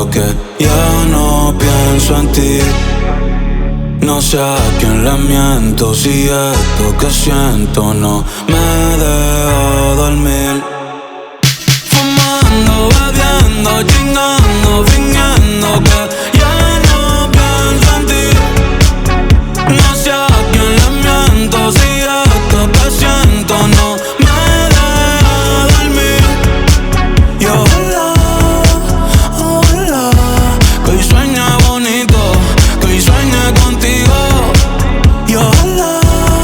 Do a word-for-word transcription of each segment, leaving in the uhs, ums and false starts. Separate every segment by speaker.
Speaker 1: bebiendo que ya no pienso en ti. No sé a quién le miento, si esto que siento no me deja dormir. Fumando, bebiendo, chingando, fingiendo que ya no pienso en ti. No sé a quién le miento, si esto que siento no me deja dormir. Y ojalá, ojalá que hoy sueñe bonito, que hoy sueñe contigo. Y ojalá,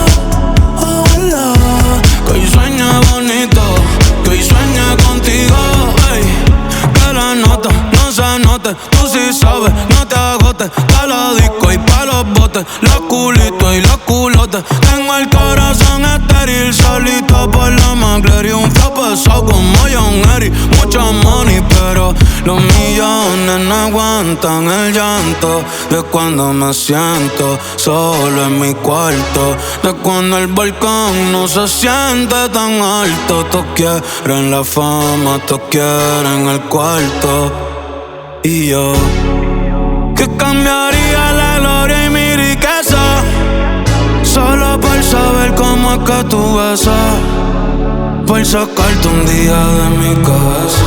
Speaker 1: ojalá que hoy sueñe bonito, que hoy sueñe contigo. Ey, que la nota no se note, tú sí sabes, no te agotes. Pa' la disco y pa' los botes, los culitos y los culotes. Tengo el corazón estéril, solito por la McLaren. Un flow pesado como John Eric, mucho money, pero los millones no aguantan el llanto de cuando me siento solo en mi cuarto, de cuando el balcón no se siente tan alto. Todos quieren la fama, todos quieren el cuarto. Y yo, que cambiaría la gloria y mi riqueza solo por saber cómo es que tú besas, por sacarte un día de mi cabeza.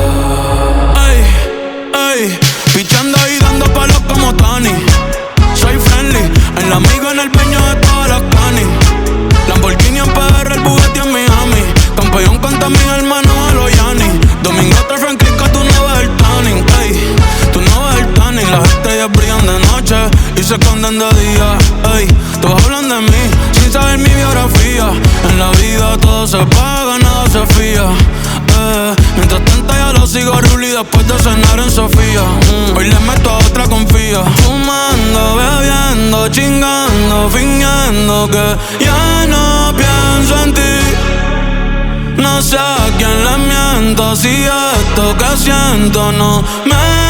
Speaker 1: Ey, ey, pichando y dando palos como Tony. Soy friendly, el amigo en el peño de todas las canis. Lamborghini en P R, el Bugatti en Miami. Campeón contra mis hermanos a los Yanni. Domingo otra franquica, tú no ves el tanning. Ey, tú no ves el tanning. Las estrellas brillan de noche y se esconden de día. Ey, todos hablan de mí sin saber mi biografía. En la vida todo se paga, nada se fía. Eh, mientras tanto ya lo sigo Ruli después de cenar en Sofía. Mm, hoy le meto a otra confía. Fumando, bebiendo, chingando, fingiendo que ya no pienso en ti. No sé a quién le miento, si esto que siento no me